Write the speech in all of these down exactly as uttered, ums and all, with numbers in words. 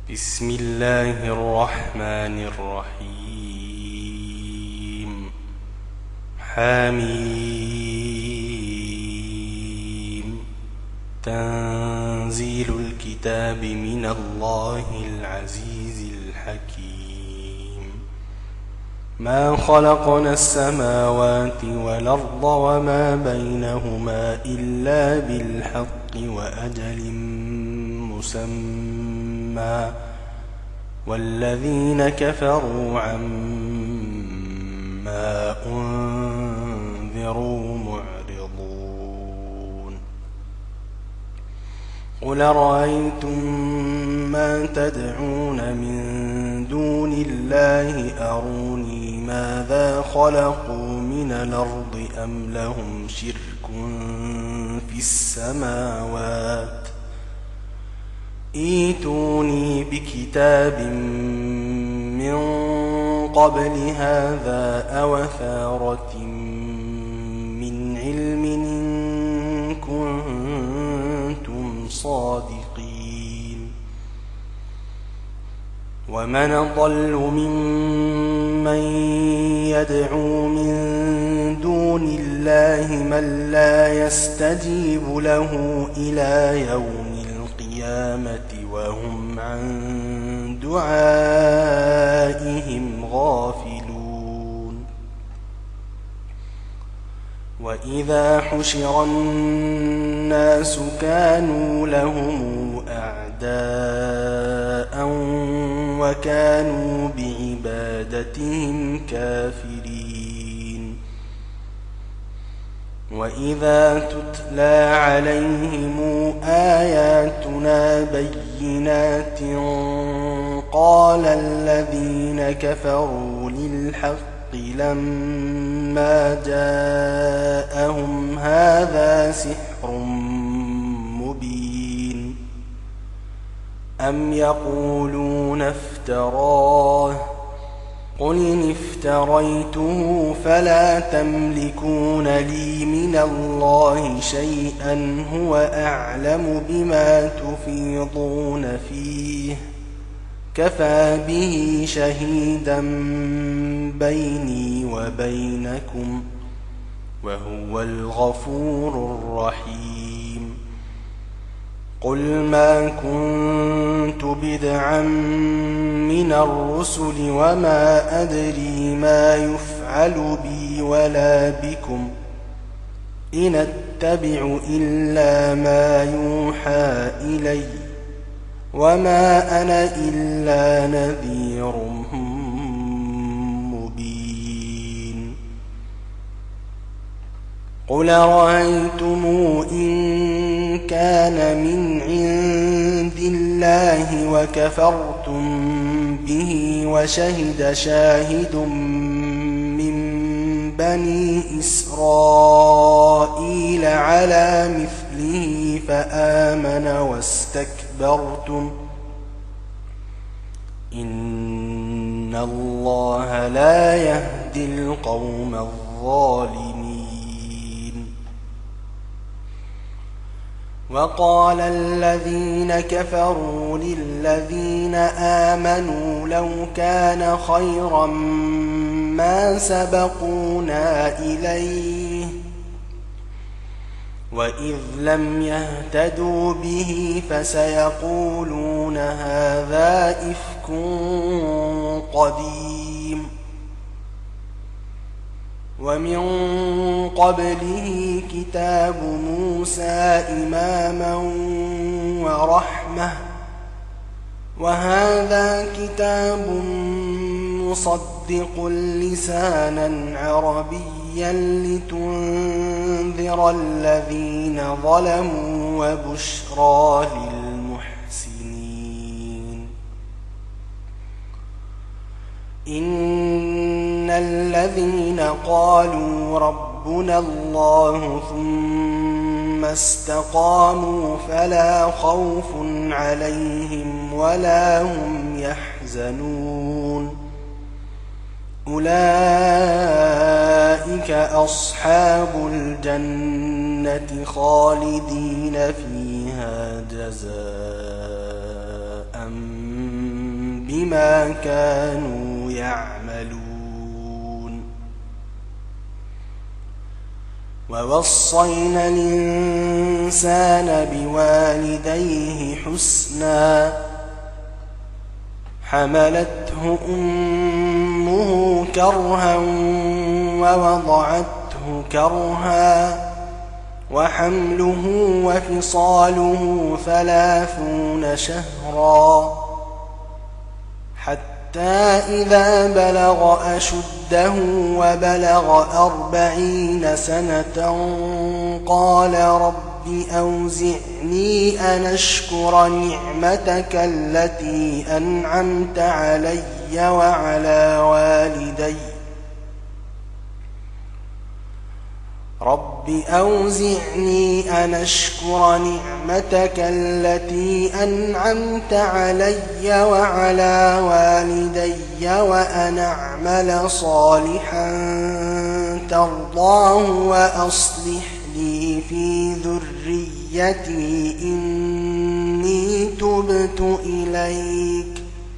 بسم الله الرحمن الرحيم. حميم. تنزيل الكتاب من الله العزيز الحكيم. ما خلقنا السماوات والأرض وما بينهما إلا بالحق وأجل مسمى، والذين كفروا عما أنذروا معرضون. قل رأيتم ما تدعون من دون الله أروني ماذا خلقوا من الأرض أم لهم شرك في السماوات، ائتوني بكتاب من قبل هذا أو أثارة من علم إن كنتم صادقين. ومن أضل ممن يدعو من دون الله من لا يستجيب له إلى يوم وهم عن دعائهم غافلون. وإذا حشر الناس كانوا لهم أعداء وكانوا بعبادتهم كافرين. وإذا تتلى عليهم آياتنا بينات قال الذين كفروا للحق لما جاءهم هذا سحر مبين، أم يقولون افتراه، قل إن افتريته فلا تملكون لي من الله شيئا هو أعلم بما تفيضون فيه، كفى به شهيدا بيني وبينكم وهو الغفور الرحيم. قل ما كنت بدعا من الرسل وما أدري ما يفعل بي ولا بكم، إن أتبع إلا ما يوحى إلي وما أنا إلا نذير مبين. قل رأيتم إن كان من عند الله وكفرتم به وشهد شاهد من بني إسرائيل على مثله فآمن واستكبرتم إن الله لا يهدي القوم الظالمين. وقال الذين كفروا للذين آمنوا لو كان خيرا ما سبقونا إليه، وإذ لم يهتدوا به فسيقولون هذا إفك قديم. ومن قبله كتاب موسى إماما ورحمة، وهذا كتاب مصدق لسانا عربيا لتنذر الذين ظلموا وبشرى للمحسنين. إن الذين قالوا ربنا الله ثم استقاموا فلا خوف عليهم ولا هم يحزنون، أولئك أصحاب الجنة خالدين فيها جزاء بما كانوا يعملون. ووصينا الإنسان بوالديه حسنا حملته أمه كرها ووضعته كرها وحمله وفصاله ثلاثون شهرا حتى إذا بلغ أشده وبلغ أربعين سنة قال رب أوزعني أن أشكر نعمتك التي أنعمت علي وعلى والدي رب أوزعني أن أشكر نعمتك التي أنعمت علي وعلى والدي وأن أعمل صالحا ترضاه وأصلح لي في ذريتي إني تبت إليك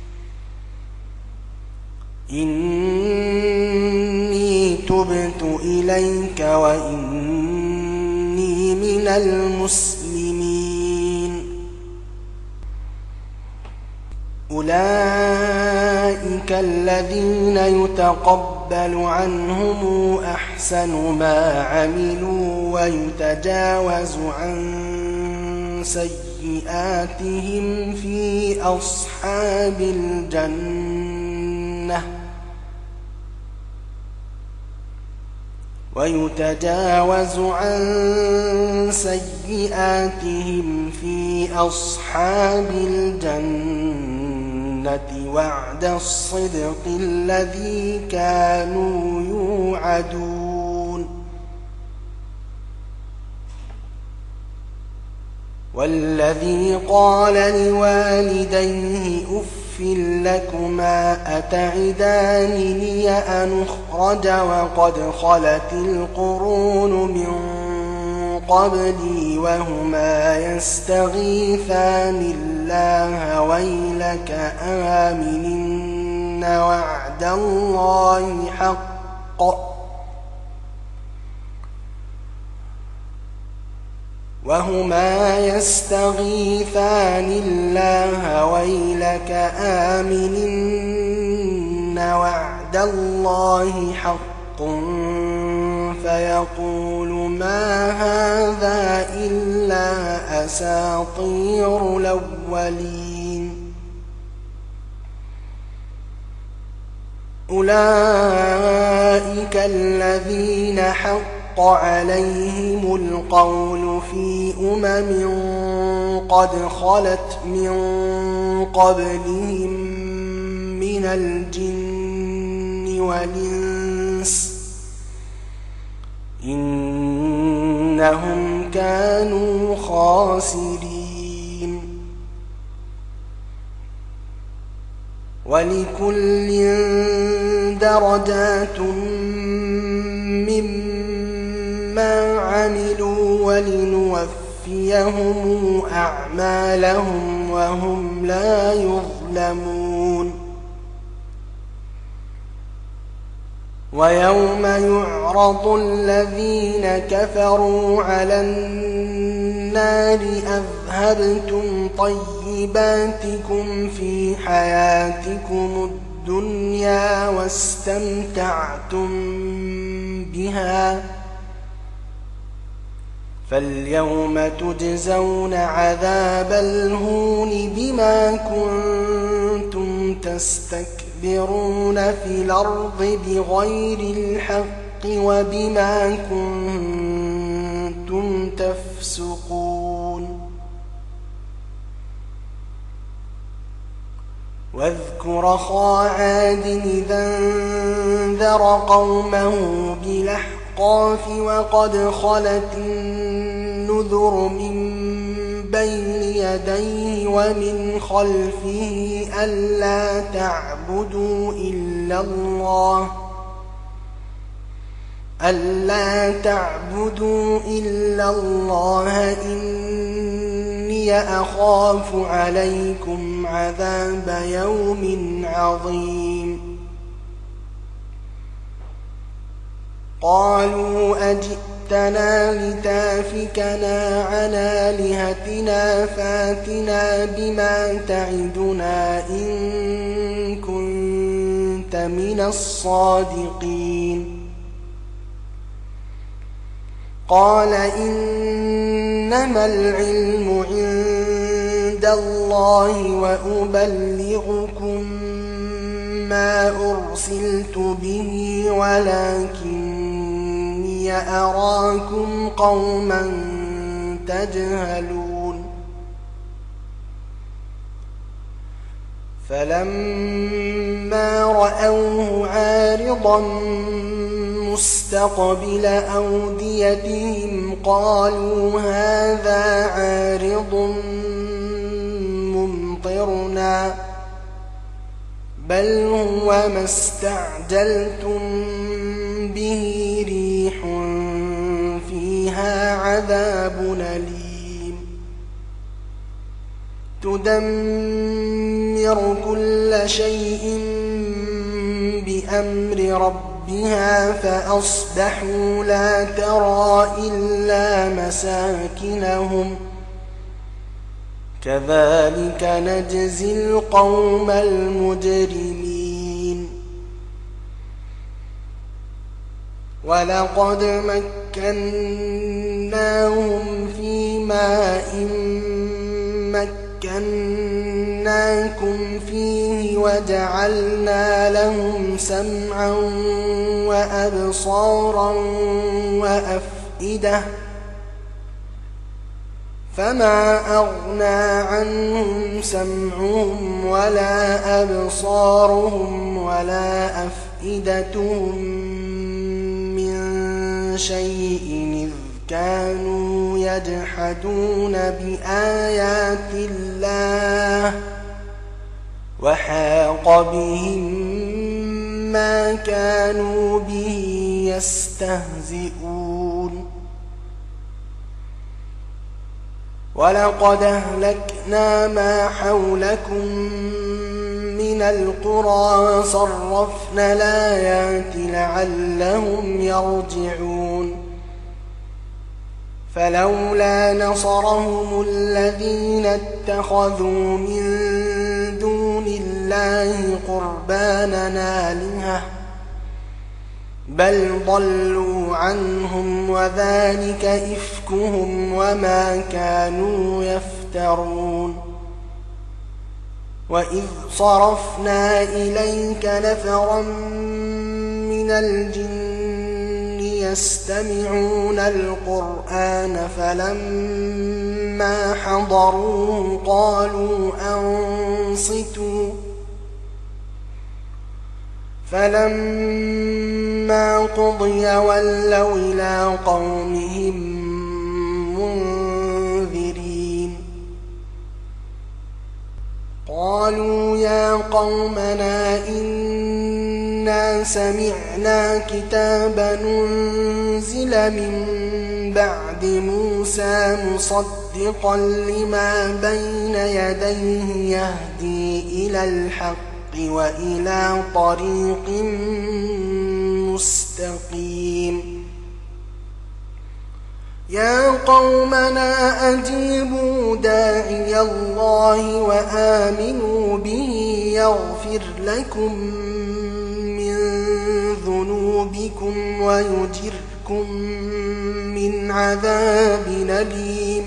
إني تبت إليك وإني من المسلمين. أولئك الذين يتقبل عنهم أحسن ما عملوا ويتجاوز عن سيئاتهم في أصحاب الجنة ويتجاوز عن سيئاتهم في أصحاب الجنة وعد الصدق الذي كانوا يوعدون. والذي قال لوالديه أف لكما أتعدانني أن أخرج وقد خلت القرون من قبلي وهما يستغيثان الله ويلك آمن وعد الله حق وهما يستغيثان الله ويلك آمن وعد الله حق فيقول ما هذا إلا أساطير الأولين. أولئك الذين حق عليهم القول في أمم قد خلت من قبلهم من الجن والإنس إنهم كانوا خاسرين. ولكل درجات مما عملوا ولنوفيهم أعمالهم وهم لا يظلمون. ويوم يعرض الذين كفروا على النار أذهبتم طيباتكم في حياتكم الدنيا واستمتعتم بها فاليوم تجزون عذاب الهون بما كنتم تستكبرون في الأرض بغير الحق وبما كنتم تفسقون. واذكر أخا عاد إذا انذر قومه بالأحقاف وقد خلت النذر من بين يديه ومن خلفه ألا تعبدوا إلا الله ألا تعبدوا إلا الله إني إني أخاف عليكم عذاب يوم عظيم قالوا أجئتنا لتافكنا عن آلهتنا فاتنا بما تعدنا إن كنت من الصادقين قال إنما العلم عند الله وأبلغكم ما أرسلت به ولكني أراكم قوما تجهلون فلما رأوه عارضا مستقبل أوديتهم قالوا هذا عارض ممطرنا بل هو ما استعجلتم به ريح فيها عذاب أليم تدمر كل شيء بأمر ربها فأصبحوا لا ترى إلا مساكنهم كذلك نجزي القوم المجرمين ولقد مكناهم في ماء مكناكم فيه وجعلنا لهم سمعا وأبصارا وأفئدة فما أغنى عنهم سمعهم ولا أبصارهم ولا أفئدتهم من شيء إذ كانوا يجحدون بآيات الله وحاق بهم ما كانوا به يستهزئون ولقد أهلكنا ما حولكم من القرى صرفنا الآيات لعلهم يرجعون فلولا نصرهم الذين اتخذوا من دون الله قربانا آلهة بل ضلوا عنهم وذلك إفكهم وما كانوا يفترون وإذ صرفنا إليك نفرا من الجن يستمعون القرآن فلما حضروه قالوا أنصتوا فلما قضي ولوا إلى قومهم منذرين قالوا يا قومنا إنا سمعنا كتابا أنزل من بعد موسى مصدقا لما بين يديه يهدي إلى الحق وإلى طريق مستقيم يا قومنا أجيبوا داعي الله وآمنوا به يغفر لكم من ذنوبكم ويجركم من عذاب أليم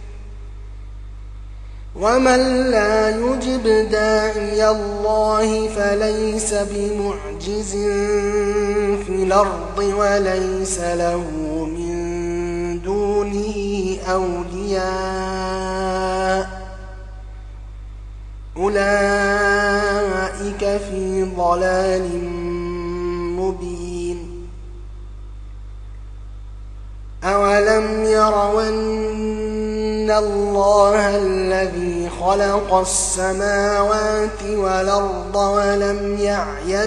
ومن لا يجب داعي الله فليس بمعجز في الأرض وليس له من دونه أولياء أولئك في ضلال مبين أولم يروا أن الله الذي خلق السماوات والأرض ولم يعي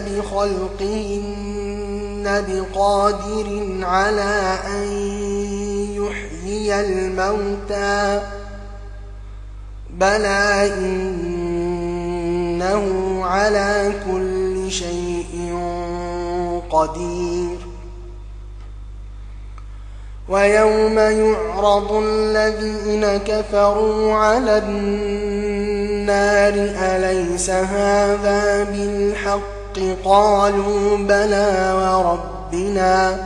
بخلقهن بقادر على أن يحيي الموتى بلى إنه على كل شيء قدير ويوم يعرض الذين كفروا على النار أليس هذا بالحق قالوا بلى وربنا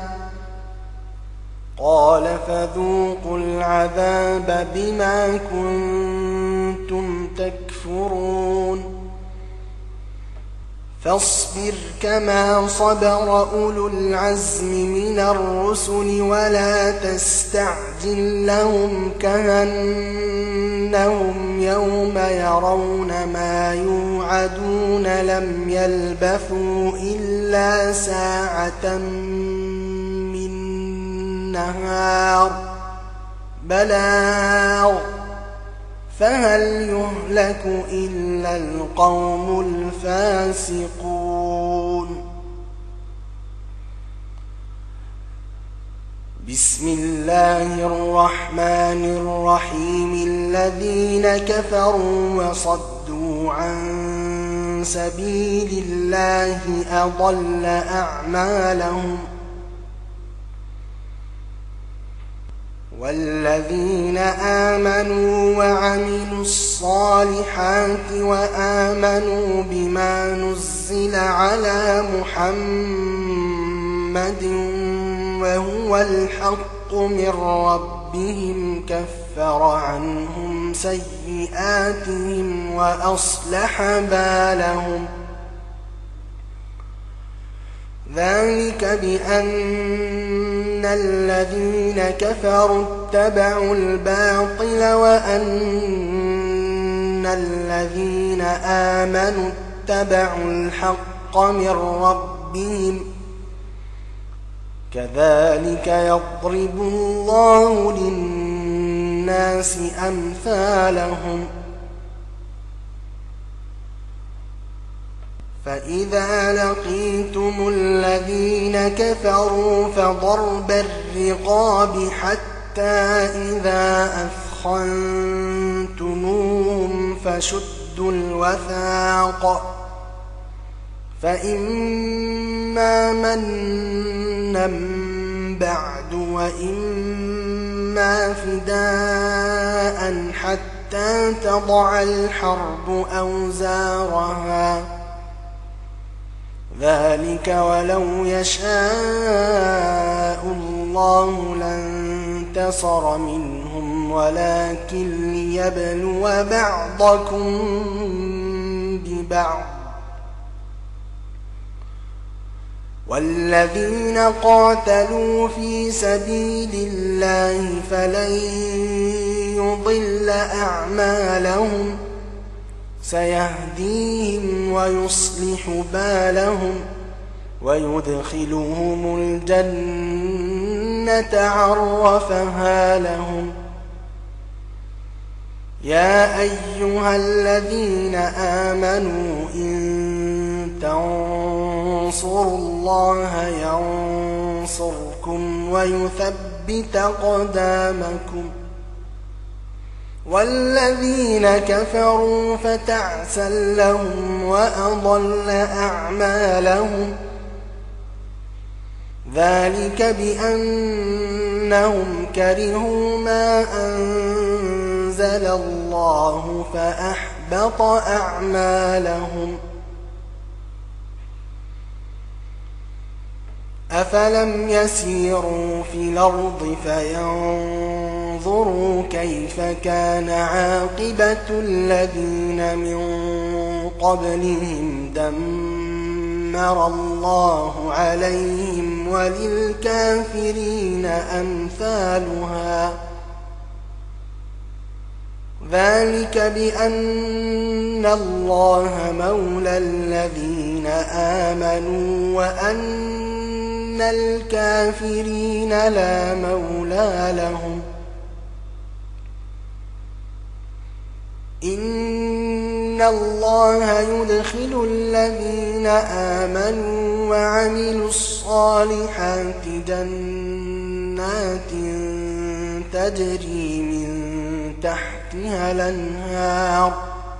قال فذوقوا العذاب بما كنتم تكفرون فاصبر كما صبر أولو العزم من الرسل ولا تستعجل لهم كأنهم يوم يرون ما يوعدون لم يلبثوا إلا ساعة من نهار بلاغ فهل يهلك إلا القوم الفاسقون بسم الله الرحمن الرحيم الذين كفروا وصدوا عن سبيل الله أضل أعمالهم والذين آمنوا وعملوا الصالحات وآمنوا بما نزل على محمد وهو الحق من ربهم كفر عنهم سيئاتهم وأصلح بالهم ذلك بأن الذين كفروا اتبعوا الباطل وأن الذين آمنوا اتبعوا الحق من ربهم كذلك يضرب الله للناس أمثالهم فإذا لقيتم الذين كفروا فضرب الرقاب حتى إذا أثخنتموهم فشدوا الوثاق فإما منا بعد وإما فداء حتى تضع الحرب أوزارها ذلك ولو يشاء الله لانتصر منهم ولكن ليبلو بعضكم ببعض والذين قاتلوا في سبيل الله فلن يضل أعمالهم سيهديهم ويصلح بالهم ويدخلهم الجنة عرفها لهم يا أيها الذين آمنوا إن تنصروا الله ينصركم ويثبت أقدامكم والذين كفروا فتعسا لهم وأضل أعمالهم ذلك بأنهم كرهوا ما أنزل الله فأحبط أعمالهم أفلم يسيروا في الأرض فينظروا كيف كان عاقبة الذين من قبلهم دمر الله عليهم وللكافرين أمثالها ذلك بأن الله مولى الذين آمنوا وأن الكافرين لا مولى لهم إن الله يدخل الذين آمنوا وعملوا الصالحات جنات تجري من تحت تحتها الأنهار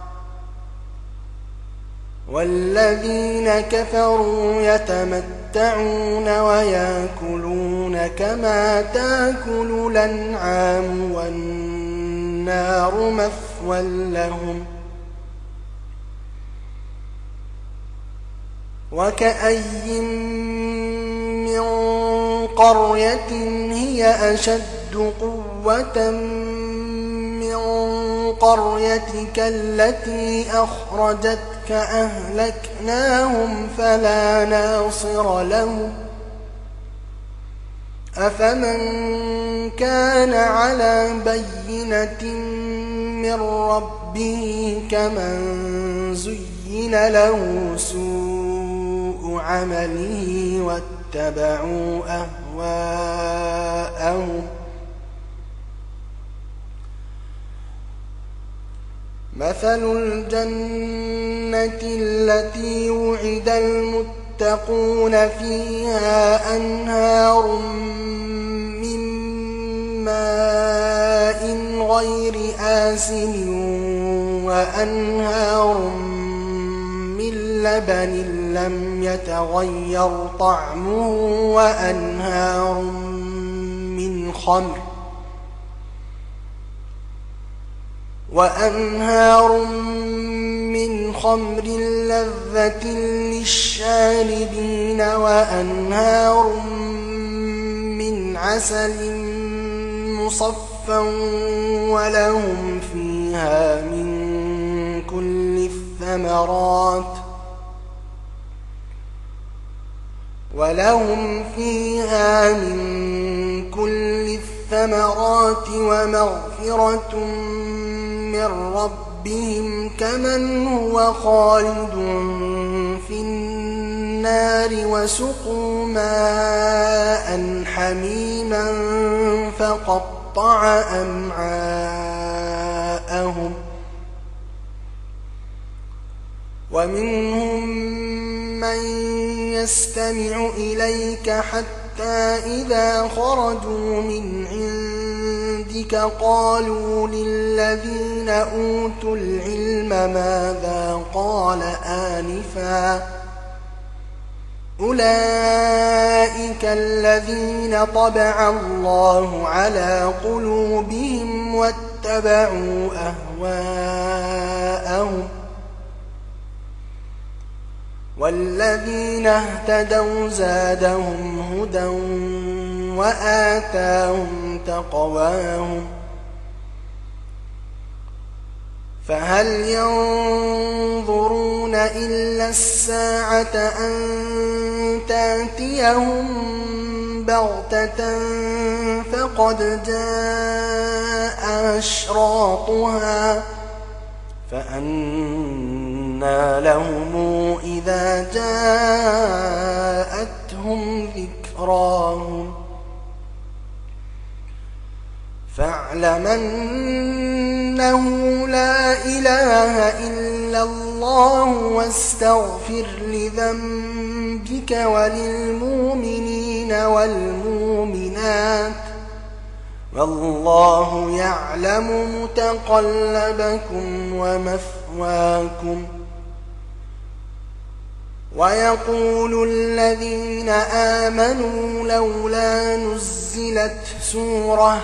والذين كفروا يتمتعون ويأكلون كما تأكل الأنعام والنار مثوى لهم وكأي من قرية هي أشد قوة من قريتك التي أخرجتك أهلكناهم فلا ناصر لهم أفمن كان على بينة من ربه كمن زين له سوء عمله واتبعوا أهواءهم مثل الجنة التي وعد المتقون فيها أنهار من ماء غير آسن وأنهار من لبن لم يتغير طعمه وأنهار من خمر وأنهار من خمر لذة للشاربين وأنهار من عسل مصفى ولهم فيها من كل الثمرات ولهم فيها من كل الثمرات ومغفرة من ربهم كمن هو خالد في النار وسقوا ماء حميما فقطع أمعاءهم ومنهم من يستمع إليك حتى إذا خرجوا من عندك قالوا للذين أوتوا العلم ماذا قال آنفا أولئك الذين طبع الله على قلوبهم واتبعوا أهواءهم والذين اهتدوا زادهم هدى وآتاهم تقواهم فهل ينظرون إلا الساعة أن تأتيهم بغتة فقد جاء أشراطها فأنى لهم إذا جاءتهم ذكراهم فاعلم أنه لا إله إلا الله واستغفر لذنبك وللمؤمنين والمؤمنات والله يعلم متقلبكم ومثواكم ويقول الذين آمنوا لولا نزلت سورة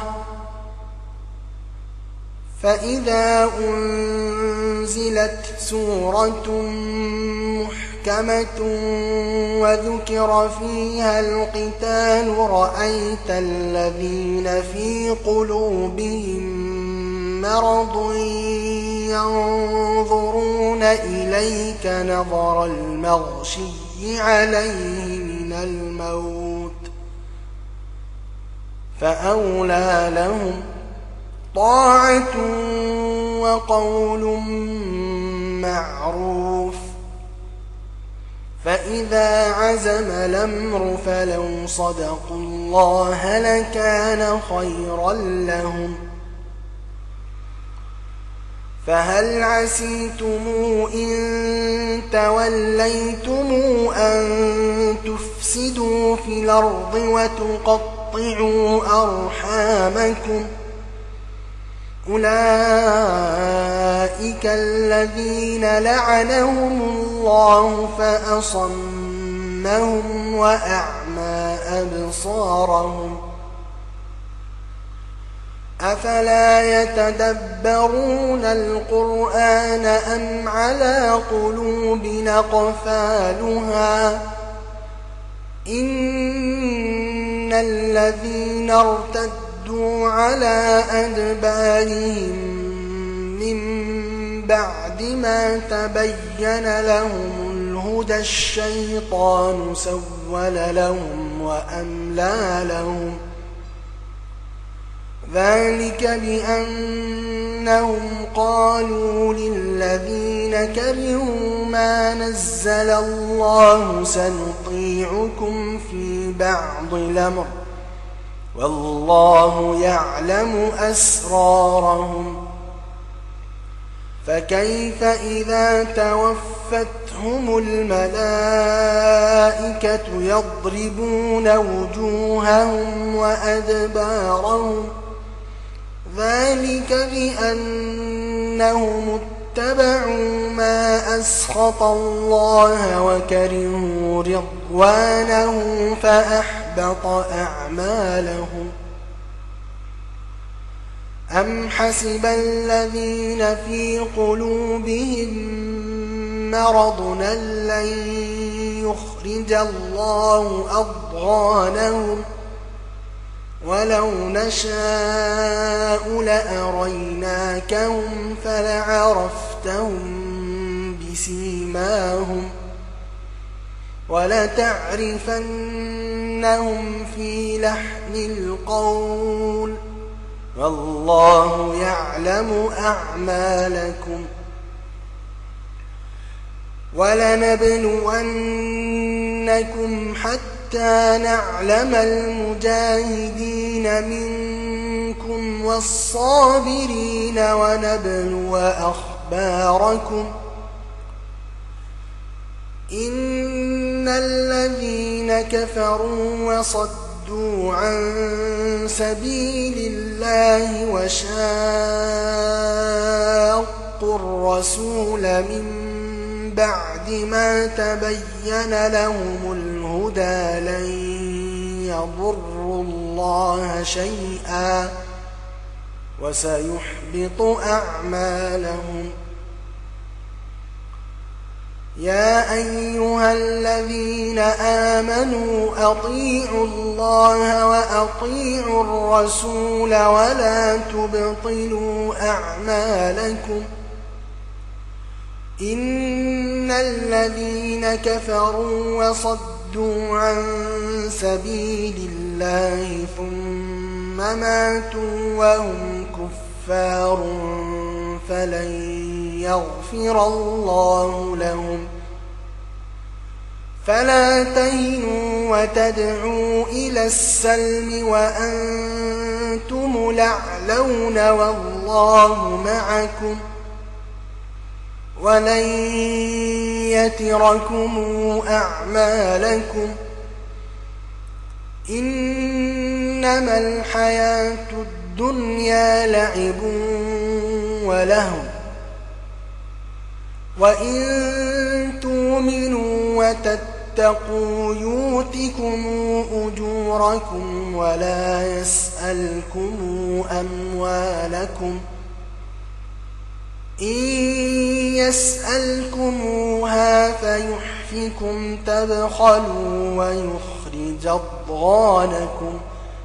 فإذا أنزلت سورة محكمة وذكر فيها القتال رأيت الذين في قلوبهم مرض ينظرون إليك نظر المغشي عليه من الموت فأولى لهم طاعة وقول معروف فإذا عزم الأمر فلو صدقوا الله لكان خيرا لهم فهل عسيتم إن توليتم أن تفسدوا في الأرض وتقطعوا أرحامكم أولئك الذين لعنهم الله فأصمهم وأعمى أبصارهم أفلا يتدبرون القرآن أم على قلوب أقفالها إن الذين ارتدوا على أدبارهم من بعد ما تبين لهم الهدى الشيطان سول لهم وأملى لهم ذلك بأنهم قالوا للذين كرهوا ما نزل الله سنطيعكم في بعض الأمر والله يعلم أسرارهم فكيف إذا توفتهم الملائكة يضربون وجوههم وأدبارهم ذلك بأنهم اتبعوا ما أسخط الله وكرهوا رضوانه فأحبط أعمالهم أم حسب الذين في قلوبهم مرض أن لن يخرج الله أضغانهم ولو نشاء لأريناكهم فلعرفتهم بسيماهم ولتعرفنهم في لحن القول والله يعلم أعمالكم ولنبلونكم حتى نعلم المجاهدين منكم والصابرين ونبلو أخباركم إن الذين كفروا وصدوا عن سبيل الله وشاقوا الرسول من بعد ما تبين لهم الهدى لن يضروا الله شيئا وسيحبط أعمالهم يا أيها الذين آمنوا أطيعوا الله وأطيعوا الرسول ولا تبطلوا أعمالكم إن الذين كفروا وصدوا عن سبيل الله ثم ماتوا وهم كفار فلن يغفر الله لهم فلا تهنوا وتدعوا إلى السلم وأنتم الأعلون والله معكم ولن يتركم أعمالكم إنما الحياة الدنيا لعب ولهو وإن تؤمنوا وتتقوا يؤتكم أجوركم ولا يسألكم أموالكم إن يسألكموها فيحفكم تبخلوا ويخرج أضغانكم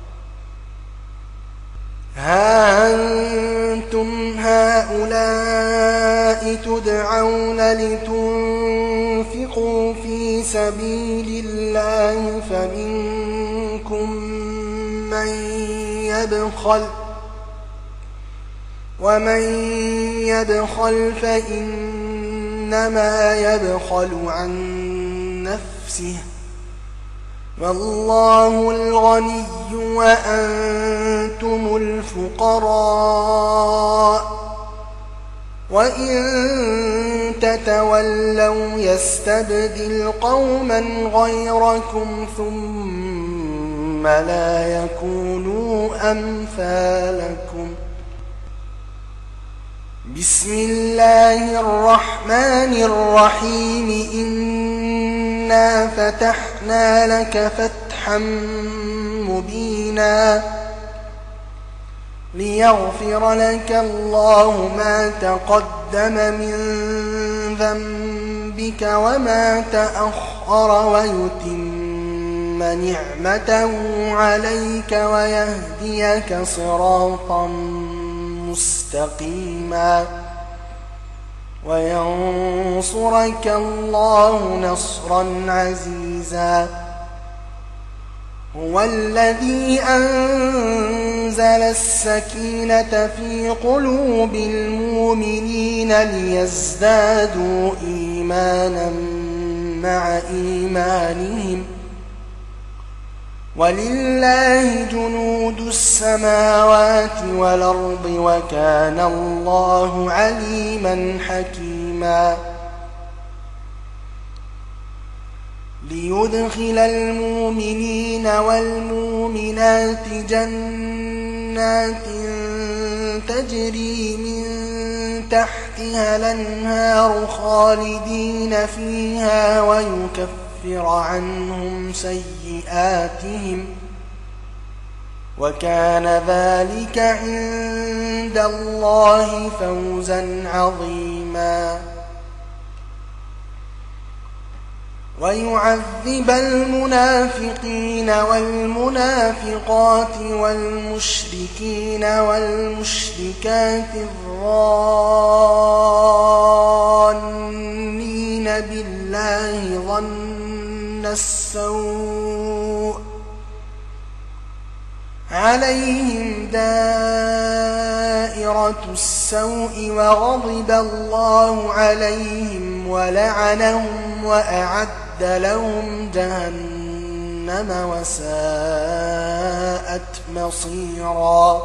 ها أنتم هؤلاء تدعون لتنفقوا في سبيل الله فمنكم من يبخل ومن يبخل فإنما يبخل عن نفسه والله الغني وأنتم الفقراء وإن تتولوا يستبدل قوما غيركم ثم لا يكونوا أمثالكم بسم الله الرحمن الرحيم إنا فتحنا لك فتحا مبينا ليغفر لك الله ما تقدم من ذنبك وما تأخر ويتم نعمته عليك ويهديك صراطا مستقيما وينصرك الله نصرا عزيزا هو الذي أنزل السكينة في قلوب المؤمنين ليزدادوا إيمانا مع إيمانهم ولله جنود السماوات والأرض وكان الله عليما حكيما ليدخل المؤمنين والمؤمنات جنات تجري من تحتها الأنهار خالدين فيها ويكفر عنهم سيئاتهم وكان ذلك عند الله فوزا عظيما ويعذب المنافقين والمنافقات والمشركين والمشركات الظانين بالله ظن السوء عليهم دائرة السوء وغضب الله عليهم ولعنهم وأعد لهم جهنم وساءت مصيرا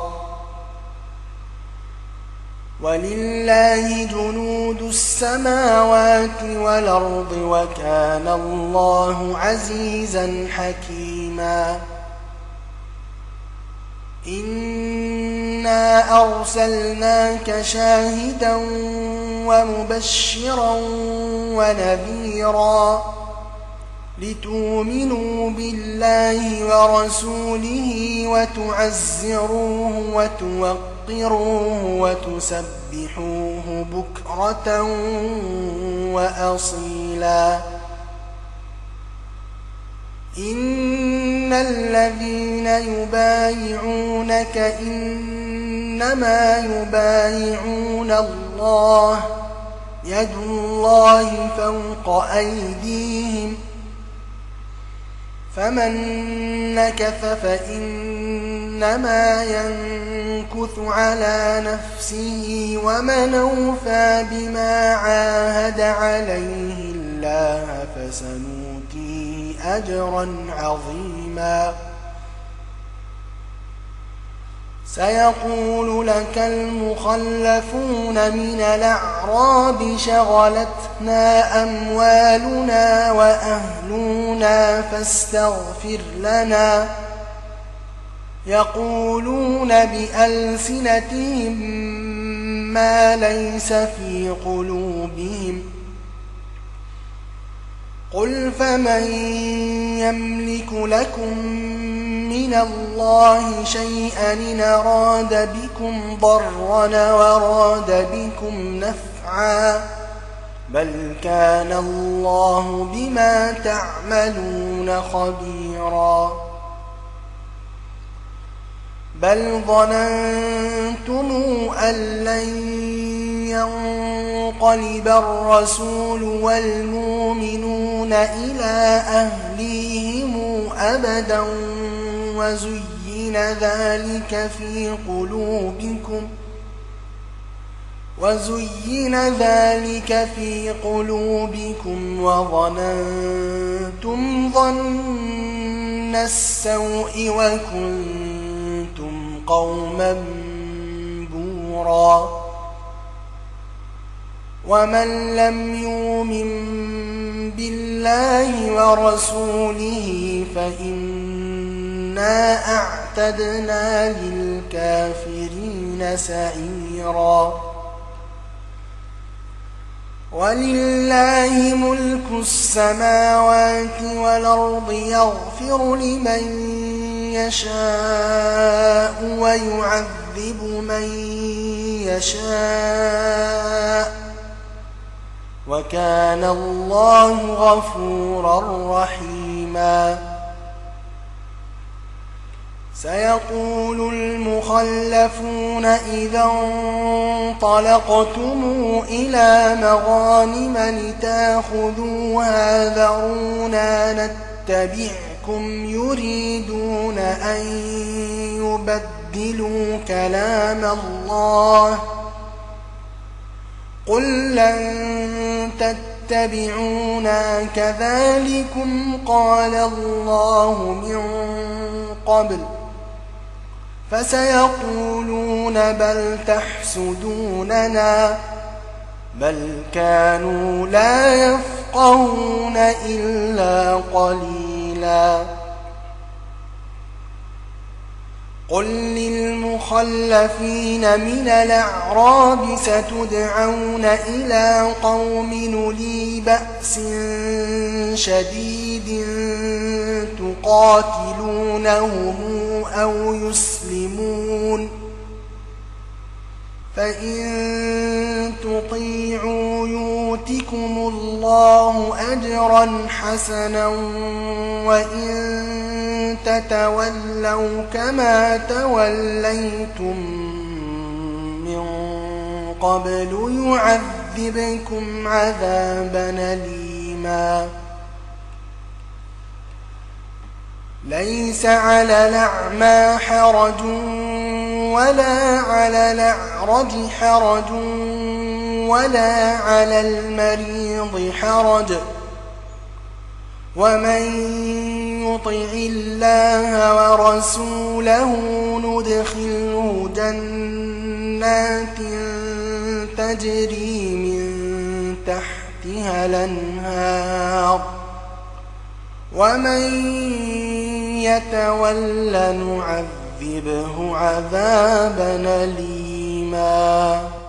ولله جنود السماوات والأرض وكان الله عزيزا حكيما إنا أرسلناك شاهدا ومبشرا ونذيرا لتؤمنوا بالله ورسوله وتعزروه وتوقروه وتسبحوه بكرة وأصيلا إن الذين يبايعونك إنما يبايعون الله يد الله فوق أيديهم فمن نكث فإنما ينكث على نفسه ومن أوفى بما عاهد عليه الله فسنؤتيه أجرا عظيما سيقول لك المخلفون من الأعراب شغلتنا أموالنا وأهلنا فاستغفر لنا يقولون بألسنتهم ما ليس في قلوبهم قل فمن يملك لكم من الله شيئا إن أراد بكم ضرا وراد بكم نفعا بل كان الله بما تعملون خبيرا بل ظننتم أن لن ينقلب الرسول والمؤمنون إلى أهليهم أبدا وزين ذلك في قلوبكم وزين ذلك في قلوبكم وظننتم ظن السوء وكنتم قوما بورا ومن لم يؤمن بالله ورسوله فإنا أعتدنا للكافرين سعيرا ولله ملك السماوات والأرض يغفر لمن يشاء ويعذب من يشاء وكان الله غفورا رحيما سيقول المخلفون إذا انطلقتم إلى مغانم لتاخذوها ذرونا نتبعكم يريدون أن يبدلوا كلام الله قل لن تتبعونا كذلكم قال الله من قبل فسيقولون بل تحسدوننا بل كانوا لا يفقهون إلا قليلا قل للمخلفين من الأعراب ستدعون إلى قوم أولي بأس شديد تقاتلونهم أو يسلمون فإن تطيعوا يؤتكم الله أجرا حسنا وإن تتولوا كما توليتم من قبل يعذبكم عذابا أليما ليس على الأعمى حرج ولا على الأعرج حرج ولا على المريض حرج ومن يطع الله ورسوله ندخله جنات تجري من تحتها الأنهار ومن يتول نعذبه عذابا أليما